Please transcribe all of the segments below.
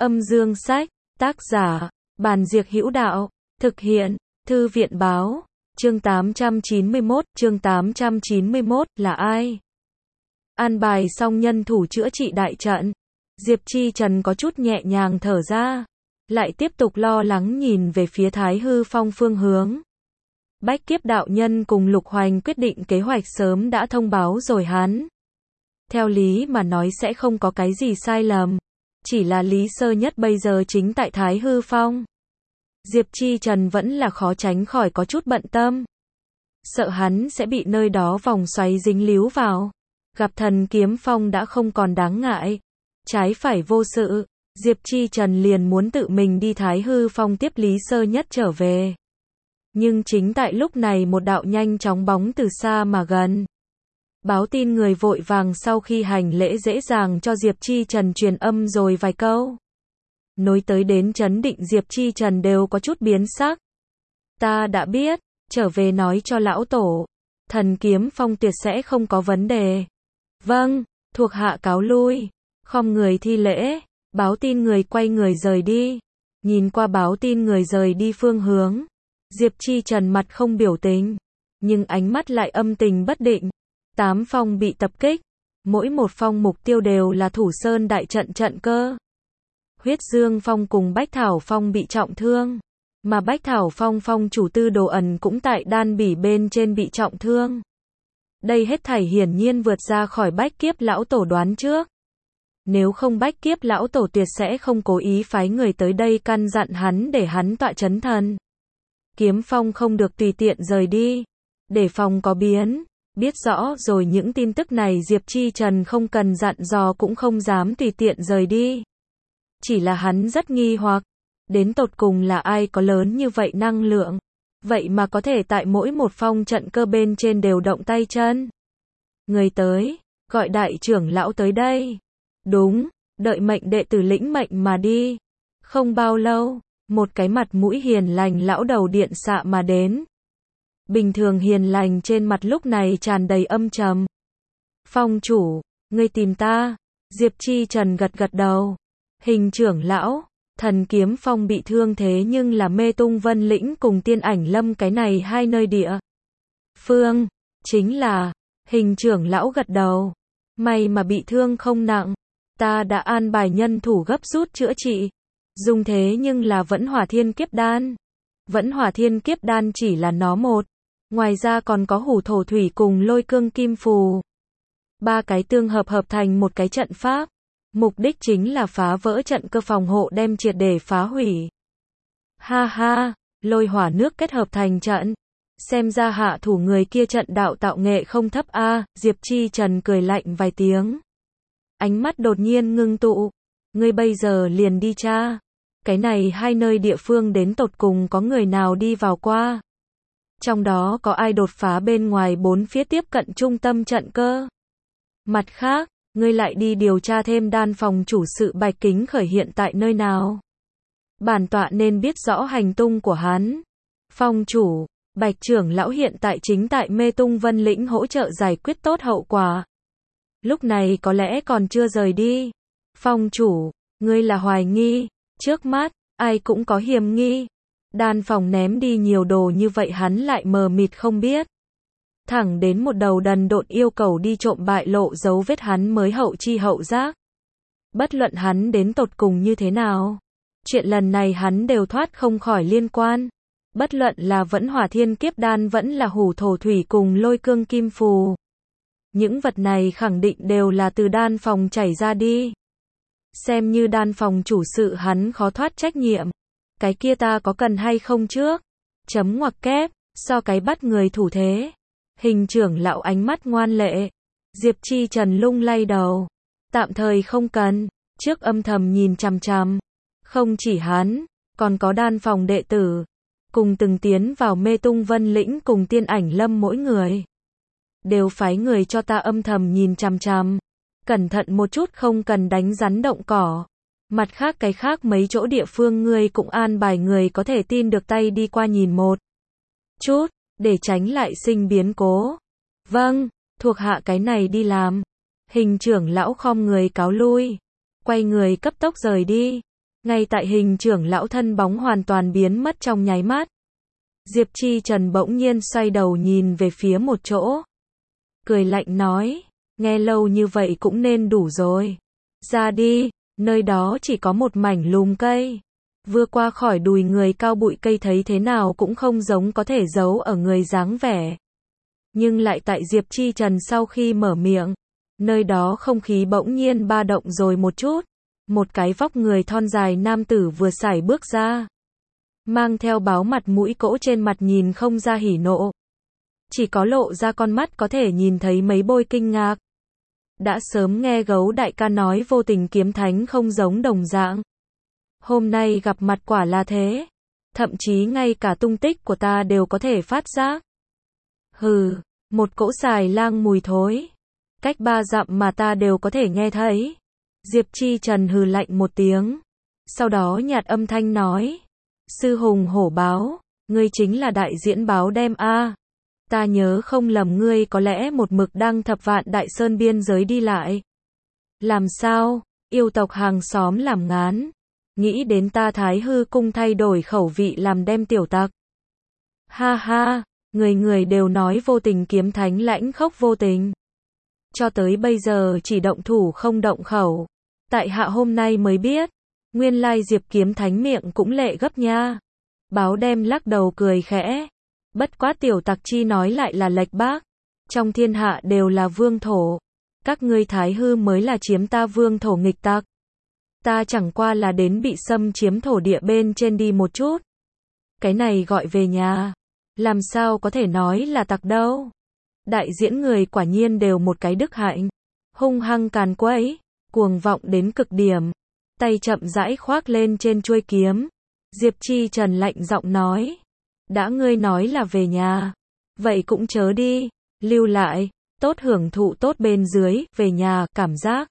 Âm dương sách, tác giả, Bàn Diệc Hữu Đạo, thực hiện, Thư viện báo, chương 891 là ai? An bài xong nhân thủ chữa trị đại trận, Diệp Chi Trần có chút nhẹ nhàng thở ra, lại tiếp tục lo lắng nhìn về phía Thái Hư Phong phương hướng. Bách Kiếp đạo nhân cùng Lục Hoành quyết định kế hoạch sớm đã thông báo rồi hắn. Theo lý mà nói sẽ không có cái gì sai lầm, chỉ là Lý Sơ Nhất bây giờ chính tại Thái Hư Phong. Diệp Chi Trần vẫn là khó tránh khỏi có chút bận tâm. Sợ hắn sẽ bị nơi đó vòng xoáy dính líu vào. Gặp Thần Kiếm Phong đã không còn đáng ngại. Trái phải vô sự, Diệp Chi Trần liền muốn tự mình đi Thái Hư Phong tiếp Lý Sơ Nhất trở về. Nhưng chính tại lúc này một đạo nhanh chóng bóng từ xa mà gần. Báo tin người vội vàng sau khi hành lễ dễ dàng cho Diệp Chi Trần truyền âm rồi vài câu. Nối tới đến trấn định Diệp Chi Trần đều có chút biến sắc. Ta đã biết, trở về nói cho lão tổ. Thần Kiếm Phong tuyệt sẽ không có vấn đề. Vâng, thuộc hạ cáo lui. Khom người thi lễ, báo tin người quay người rời đi. Nhìn qua báo tin người rời đi phương hướng. Diệp Chi Trần mặt không biểu tình, nhưng ánh mắt lại âm tình bất định. 8 phong bị tập kích, mỗi một phong mục tiêu đều là Thủ Sơn đại trận trận cơ. Huyết Dương Phong cùng Bách Thảo Phong bị trọng thương, mà Bách Thảo Phong phong chủ Tư Đồ Ẩn cũng tại đan bỉ bên trên bị trọng thương. Đây hết thảy hiển nhiên vượt ra khỏi Bách Kiếp lão tổ đoán trước. Nếu không Bách Kiếp lão tổ tuyệt sẽ không cố ý phái người tới đây căn dặn hắn để hắn tọa chấn thần. Kiếm Phong không được tùy tiện rời đi, để phòng có biến. Biết rõ rồi những tin tức này Diệp Chi Trần không cần dặn dò cũng không dám tùy tiện rời đi. Chỉ là hắn rất nghi hoặc, đến tột cùng là ai có lớn như vậy năng lượng, vậy mà có thể tại mỗi một phong trận cơ bên trên đều động tay chân. Người tới, gọi đại trưởng lão tới đây. Đúng, đợi mệnh đệ tử lĩnh mệnh mà đi. Không bao lâu, một cái mặt mũi hiền lành lão đầu điện xạ mà đến. Bình thường hiền lành trên mặt lúc này tràn đầy âm trầm. Phong chủ, ngươi tìm ta? Diệp Chi Trần gật gật đầu. Hình trưởng lão, Thần Kiếm Phong bị thương thế nhưng là Mê Tung Vân Lĩnh cùng Tiên Ảnh Lâm cái này hai nơi địa phương, chính là. Hình trưởng lão gật đầu. May mà bị thương không nặng, ta đã an bài nhân thủ gấp rút chữa trị. Dùng thế nhưng là Vẫn Hỏa Thiên Kiếp Đan. Vẫn Hỏa Thiên Kiếp Đan chỉ là nó một, ngoài ra còn có Hủ Thổ Thủy cùng Lôi Cương Kim Phù. Ba cái tương hợp thành một cái trận pháp. Mục đích chính là phá vỡ trận cơ phòng hộ đem triệt để phá hủy. Ha ha, lôi hỏa nước kết hợp thành trận. Xem ra hạ thủ người kia trận đạo tạo nghệ không thấp a. Diệp Chi Trần cười lạnh vài tiếng. Ánh mắt đột nhiên ngưng tụ. Ngươi bây giờ liền đi tra. Cái này hai nơi địa phương đến tột cùng có người nào đi vào qua. Trong đó có ai đột phá bên ngoài bốn phía tiếp cận trung tâm trận cơ. Mặt khác, ngươi lại đi điều tra thêm đan phòng chủ sự Bạch Kính Khởi hiện tại nơi nào. Bản tọa nên biết rõ hành tung của hắn. Phong chủ, Bạch trưởng lão hiện tại chính tại Mê Tung Vân Lĩnh hỗ trợ giải quyết tốt hậu quả. Lúc này có lẽ còn chưa rời đi. Phong chủ, ngươi là hoài nghi, trước mắt, ai cũng có hiềm nghi. Đan phòng ném đi nhiều đồ như vậy hắn lại mờ mịt không biết. Thẳng đến một đầu đần độn yêu cầu đi trộm bại lộ dấu vết hắn mới hậu chi hậu giác. Bất luận hắn đến tột cùng như thế nào, chuyện lần này hắn đều thoát không khỏi liên quan. Bất luận là Vẫn Hỏa Thiên Kiếp Đan vẫn là Hủ Thổ Thủy cùng Lôi Cương Kim Phù. Những vật này khẳng định đều là từ đan phòng chảy ra đi. Xem như đan phòng chủ sự hắn khó thoát trách nhiệm. Cái kia ta có cần hay không trước? Chấm ngoặc kép, so cái bắt người thủ thế. Hình trưởng lão ánh mắt ngoan lệ. Diệp Chi Trần lung lay đầu. Tạm thời không cần, trước âm thầm nhìn chằm chằm. Không chỉ hắn, còn có đan phòng đệ tử. Cùng từng tiến vào Mê Tung Vân Lĩnh cùng Tiên Ảnh Lâm mỗi người. Đều phái người cho ta âm thầm nhìn chằm chằm. Cẩn thận một chút không cần đánh rắn động cỏ. Mặt khác cái khác mấy chỗ địa phương ngươi cũng an bài người có thể tin được tay đi qua nhìn một chút, để tránh lại sinh biến cố. Vâng, thuộc hạ cái này đi làm. Hình trưởng lão khom người cáo lui. Quay người cấp tốc rời đi. Ngay tại hình trưởng lão thân bóng hoàn toàn biến mất trong nháy mắt. Diệp Chi Trần bỗng nhiên xoay đầu nhìn về phía một chỗ. Cười lạnh nói, nghe lâu như vậy cũng nên đủ rồi. Ra đi, nơi đó chỉ có một mảnh lùm cây. Vừa qua khỏi đùi người cao bụi cây thấy thế nào cũng không giống có thể giấu ở người dáng vẻ. Nhưng lại tại Diệp Chi Trần sau khi mở miệng, nơi đó không khí bỗng nhiên ba động rồi một chút. Một cái vóc người thon dài nam tử vừa sải bước ra. Mang theo báo mặt mũi cỗ trên mặt nhìn không ra hỉ nộ. Chỉ có lộ ra con mắt có thể nhìn thấy mấy bôi kinh ngạc. Đã sớm nghe Gấu đại ca nói vô tình kiếm thánh không giống đồng dạng. Hôm nay gặp mặt quả là thế. Thậm chí ngay cả tung tích của ta đều có thể phát giác. Hừ, một cỗ xài lang mùi thối. Cách 3 dặm mà ta đều có thể nghe thấy. Diệp Chi Trần hừ lạnh một tiếng. Sau đó nhạt âm thanh nói. Sư hùng hổ báo, ngươi chính là đại diễn báo đem a. Ta nhớ không lầm ngươi có lẽ một mực đang thập vạn đại sơn biên giới đi lại. Làm sao, yêu tộc hàng xóm làm ngán. Nghĩ đến ta Thái Hư cung thay đổi khẩu vị làm đem tiểu tặc. Ha ha, người người đều nói vô tình kiếm thánh lãnh khốc vô tình. Cho tới bây giờ chỉ động thủ không động khẩu. Tại hạ hôm nay mới biết, nguyên lai Diệp kiếm thánh miệng cũng lệ gấp nha. Báo đem lắc đầu cười khẽ. Bất quá tiểu tặc chi nói lại là lệch bác. Trong thiên hạ đều là vương thổ. Các ngươi Thái Hư mới là chiếm ta vương thổ nghịch tặc. Ta chẳng qua là đến bị xâm chiếm thổ địa bên trên đi một chút. Cái này gọi về nhà. Làm sao có thể nói là tặc đâu. Đại diễn người quả nhiên đều một cái đức hạnh. Hung hăng càn quấy, cuồng vọng đến cực điểm. Tay chậm rãi khoác lên trên chuôi kiếm. Diệp Chi Trần lạnh giọng nói. Đã ngươi nói là về nhà. Vậy cũng chớ đi. Lưu lại. Tốt hưởng thụ tốt bên dưới. Về nhà cảm giác.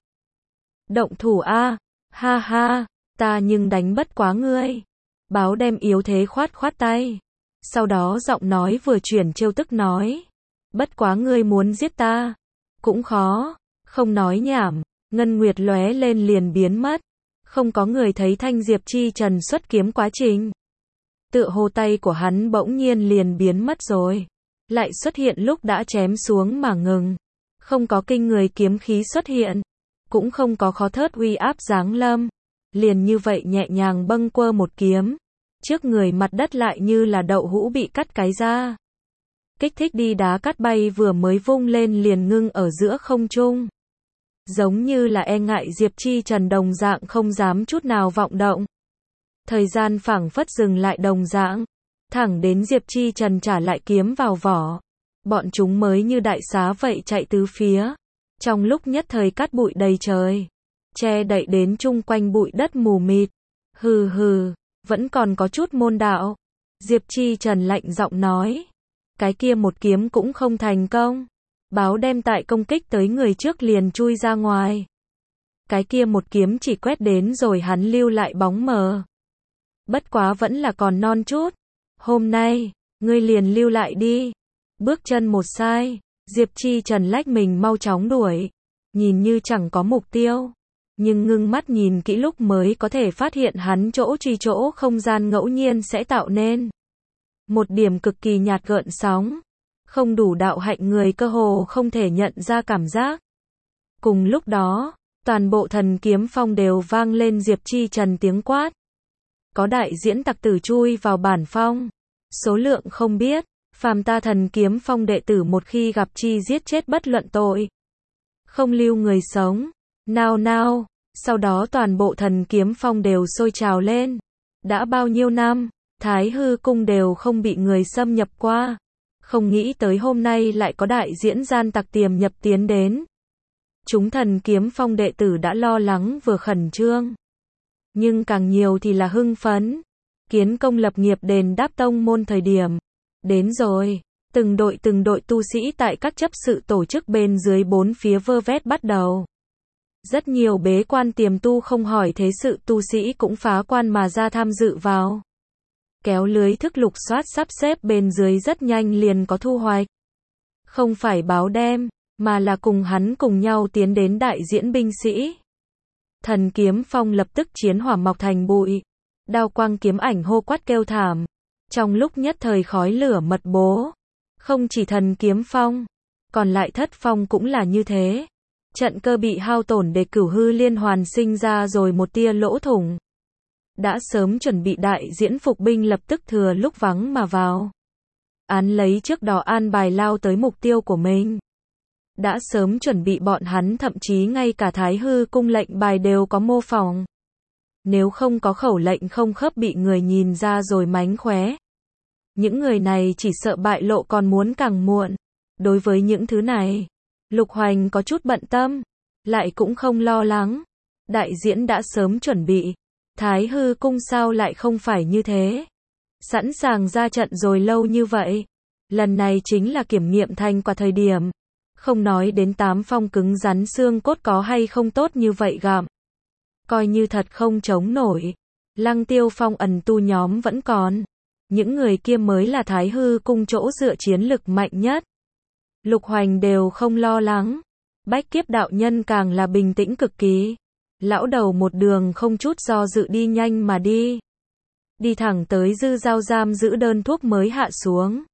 Động thủ a. Ha ha. Ta nhưng đánh bất quá ngươi. Báo đem yếu thế khoát khoát tay. Sau đó giọng nói vừa chuyển trêu tức nói. Bất quá ngươi muốn giết ta. Cũng khó. Không nói nhảm. Ngân Nguyệt lóe lên liền biến mất. Không có người thấy thanh Diệp Chi Trần xuất kiếm quá trình. Tựa hồ tay của hắn bỗng nhiên liền biến mất rồi. Lại xuất hiện lúc đã chém xuống mà ngừng. Không có kinh người kiếm khí xuất hiện. Cũng không có khó thớt uy áp giáng lâm. Liền như vậy nhẹ nhàng bâng quơ một kiếm. Trước người mặt đất lại như là đậu hũ bị cắt cái ra. Kích thích đi đá cắt bay vừa mới vung lên liền ngưng ở giữa không trung. Giống như là e ngại Diệp Chi Trần đồng dạng không dám chút nào vọng động. Thời gian phảng phất dừng lại đồng dạng. Thẳng đến Diệp Chi Trần trả lại kiếm vào vỏ. Bọn chúng mới như đại xá vậy chạy tứ phía. Trong lúc nhất thời cát bụi đầy trời. Che đậy đến chung quanh bụi đất mù mịt. Hừ hừ, vẫn còn có chút môn đạo. Diệp Chi Trần lạnh giọng nói. Cái kia một kiếm cũng không thành công. Báo đem tại công kích tới người trước liền chui ra ngoài. Cái kia một kiếm chỉ quét đến rồi hắn lưu lại bóng mờ. Bất quá vẫn là còn non chút. Hôm nay, ngươi liền lưu lại đi. Bước chân một sai, Diệp Chi Trần lách mình mau chóng đuổi. Nhìn như chẳng có mục tiêu. Nhưng ngưng mắt nhìn kỹ lúc mới có thể phát hiện hắn chỗ truy chỗ không gian ngẫu nhiên sẽ tạo nên. Một điểm cực kỳ nhạt gợn sóng. Không đủ đạo hạnh người cơ hồ không thể nhận ra cảm giác. Cùng lúc đó, toàn bộ thần kiếm phong đều vang lên Diệp Chi Trần tiếng quát. Có đại diễn tặc tử chui vào bản phong. Số lượng không biết, phàm ta thần kiếm phong đệ tử một khi gặp chi giết chết bất luận tội. Không lưu người sống. Nào nào, sau đó toàn bộ thần kiếm phong đều sôi trào lên. Đã bao nhiêu năm, Thái Hư cung đều không bị người xâm nhập qua. Không nghĩ tới hôm nay lại có đại diễn gian tặc tiềm nhập tiến đến. Chúng thần kiếm phong đệ tử đã lo lắng vừa khẩn trương. Nhưng càng nhiều thì là hưng phấn. Kiến công lập nghiệp đền đáp tông môn thời điểm. Đến rồi, từng đội tu sĩ tại các chấp sự tổ chức bên dưới bốn phía vơ vét bắt đầu. Rất nhiều bế quan tiềm tu không hỏi thế sự tu sĩ cũng phá quan mà ra tham dự vào. Kéo lưới thức lục soát sắp xếp bên dưới rất nhanh liền có thu hoạch. Không phải báo đem, mà là cùng hắn cùng nhau tiến đến đại diễn binh sĩ. Thần kiếm phong lập tức chiến hỏa mọc thành bụi. Đao quang kiếm ảnh hô quát kêu thảm. Trong lúc nhất thời khói lửa mật bố. Không chỉ thần kiếm phong, còn lại thất phong cũng là như thế. Trận cơ bị hao tổn để cửu hư liên hoàn sinh ra rồi một tia lỗ thủng. Đã sớm chuẩn bị đại diễn phục binh lập tức thừa lúc vắng mà vào. Án lấy trước đó an bài lao tới mục tiêu của mình. Đã sớm chuẩn bị bọn hắn thậm chí ngay cả Thái Hư cung lệnh bài đều có mô phỏng. Nếu không có khẩu lệnh không khớp bị người nhìn ra rồi mánh khóe. Những người này chỉ sợ bại lộ còn muốn càng muộn. Đối với những thứ này, Lục Hoành có chút bận tâm, lại cũng không lo lắng. Đại diễn đã sớm chuẩn bị. Thái Hư cung sao lại không phải như thế? Sẵn sàng ra trận rồi lâu như vậy. Lần này chính là kiểm nghiệm thành quả thời điểm. Không nói đến 8 phong cứng rắn xương cốt có hay không tốt như vậy gặm. Coi như thật không chống nổi. Lăng Tiêu Phong ẩn tu nhóm vẫn còn. Những người kia mới là Thái Hư cung chỗ dựa chiến lực mạnh nhất. Lục Hoành đều không lo lắng. Bách Kiếp đạo nhân càng là bình tĩnh cực kỳ. Lão đầu một đường không chút do dự đi nhanh mà đi. Đi thẳng tới Dư Giao giam giữ đơn thuốc mới hạ xuống.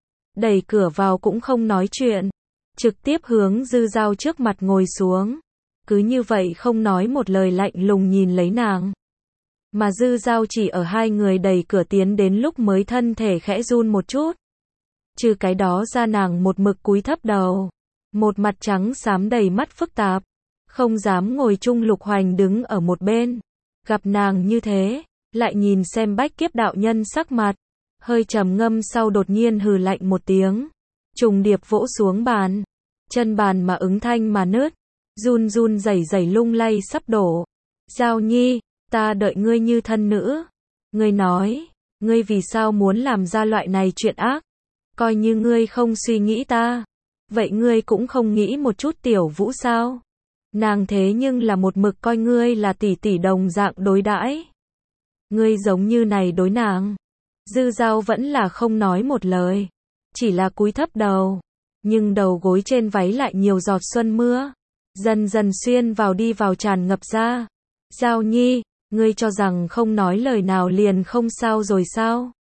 Đẩy cửa vào cũng không nói chuyện. Trực tiếp hướng Dư Giao trước mặt ngồi xuống. Cứ như vậy không nói một lời lạnh lùng nhìn lấy nàng. Mà Dư Giao chỉ ở hai người đẩy cửa tiến đến lúc mới thân thể khẽ run một chút. Trừ cái đó ra nàng một mực cúi thấp đầu. Một mặt trắng xám đầy mắt phức tạp. Không dám ngồi chung. Lục Hoành đứng ở một bên. Gặp nàng như thế, lại nhìn xem Bách Kiếp đạo nhân sắc mặt. Hơi trầm ngâm sau đột nhiên hừ lạnh một tiếng. Trùng điệp vỗ xuống bàn. Chân bàn mà ứng thanh mà nứt. Run run rẩy rẩy lung lay sắp đổ. Giao Nhi, ta đợi ngươi như thân nữ. Ngươi nói, ngươi vì sao muốn làm ra loại này chuyện ác? Coi như ngươi không suy nghĩ ta. Vậy ngươi cũng không nghĩ một chút Tiểu Vũ sao? Nàng thế nhưng là một mực coi ngươi là tỷ tỷ đồng dạng đối đãi. Ngươi giống như này đối nàng. Dư Giao vẫn là không nói một lời. Chỉ là cúi thấp đầu. Nhưng đầu gối trên váy lại nhiều giọt xuân mưa. Dần dần xuyên vào đi vào tràn ngập ra. Giao Nhi, ngươi cho rằng không nói lời nào liền không sao rồi sao?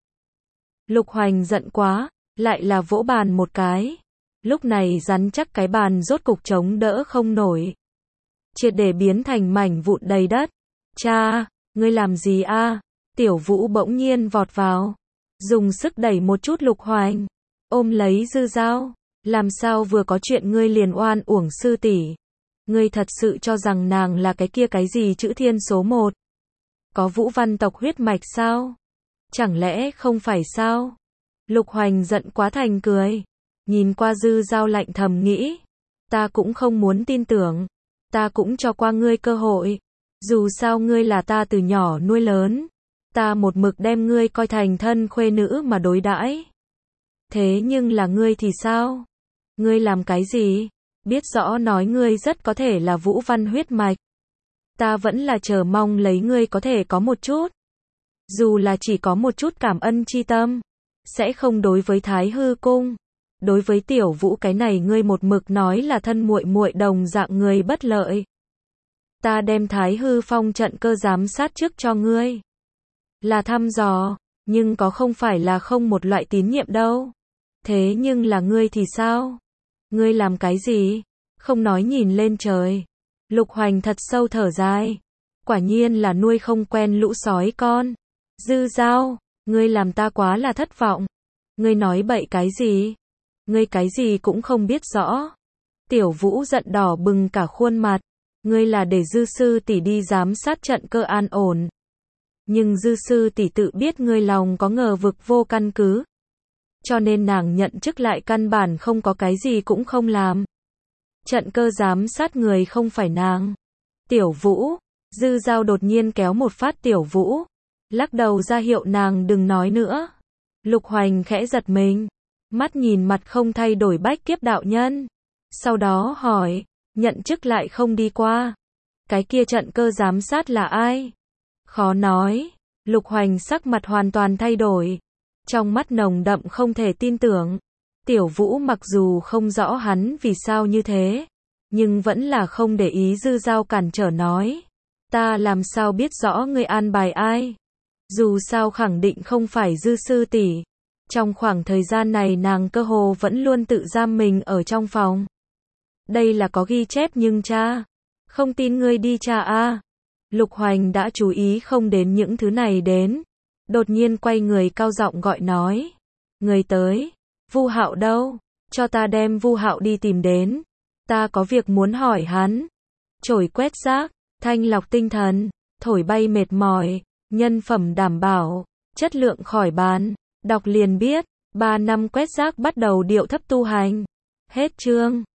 Lục Hoành giận quá, lại là vỗ bàn một cái. Lúc này rắn chắc cái bàn rốt cục chống đỡ không nổi. Triệt để biến thành mảnh vụn đầy đất. Cha, ngươi làm gì a? Tiểu Vũ bỗng nhiên vọt vào. Dùng sức đẩy một chút Lục Hoành. Ôm lấy Dư Giao. Làm sao vừa có chuyện ngươi liền oan uổng sư tỷ? Ngươi thật sự cho rằng nàng là cái kia cái gì chữ thiên số 1? Có Vũ văn tộc huyết mạch sao? Chẳng lẽ không phải sao? Lục Hoành giận quá thành cười. Nhìn qua Dư Giao lạnh thầm nghĩ. Ta cũng không muốn tin tưởng. Ta cũng cho qua ngươi cơ hội. Dù sao ngươi là ta từ nhỏ nuôi lớn. Ta một mực đem ngươi coi thành thân khuê nữ mà đối đãi. Thế nhưng là ngươi thì sao? Ngươi làm cái gì? Biết rõ nói ngươi rất có thể là Vũ văn huyết mạch. Ta vẫn là chờ mong lấy ngươi có thể có một chút. Dù là chỉ có một chút cảm ân chi tâm. Sẽ không đối với Thái Hư cung. Đối với Tiểu Vũ cái này ngươi một mực nói là thân muội muội đồng dạng người bất lợi. Ta đem Thái Hư phong trận cơ giám sát trước cho ngươi. Là thăm dò, nhưng có không phải là không một loại tín nhiệm đâu. Thế nhưng là ngươi thì sao? Ngươi làm cái gì? Không nói nhìn lên trời. Lục Hoành thật sâu thở dài. Quả nhiên là nuôi không quen lũ sói con. Dư Giao, ngươi làm ta quá là thất vọng. Ngươi nói bậy cái gì? Ngươi cái gì cũng không biết rõ. Tiểu Vũ giận đỏ bừng cả khuôn mặt. Ngươi là để Dư sư tỷ đi giám sát trận cơ an ổn. Nhưng Dư sư tỷ tự biết ngươi lòng có ngờ vực vô căn cứ. Cho nên nàng nhận chức lại căn bản không có cái gì cũng không làm. Trận cơ giám sát người không phải nàng. Tiểu Vũ, Dư Giao đột nhiên kéo một phát Tiểu Vũ. Lắc đầu ra hiệu nàng đừng nói nữa. Lục Hoành khẽ giật mình. Mắt nhìn mặt không thay đổi Bách Kiếp đạo nhân. Sau đó hỏi, nhận chức lại không đi qua. Cái kia trận cơ giám sát là ai? Khó nói. Lục Hoành sắc mặt hoàn toàn thay đổi. Trong mắt nồng đậm không thể tin tưởng. Tiểu Vũ mặc dù không rõ hắn vì sao như thế. Nhưng vẫn là không để ý Dư Giao cản trở nói. Ta làm sao biết rõ ngươi an bài ai? Dù sao khẳng định không phải Dư sư tỷ. Trong khoảng thời gian này nàng cơ hồ vẫn luôn tự giam mình ở trong phòng. Đây là có ghi chép nhưng cha. Không tin ngươi đi tra a. Lục Hoành đã chú ý không đến những thứ này đến. Đột nhiên quay người cao giọng gọi nói. Người tới. Vu Hạo đâu? Cho ta đem Vu Hạo đi tìm đến. Ta có việc muốn hỏi hắn. Chổi quét rác, thanh lọc tinh thần, thổi bay mệt mỏi, nhân phẩm đảm bảo, chất lượng khỏi bàn. Đọc liền biết, 3 năm quét rác bắt đầu điệu thấp tu hành. Hết chương.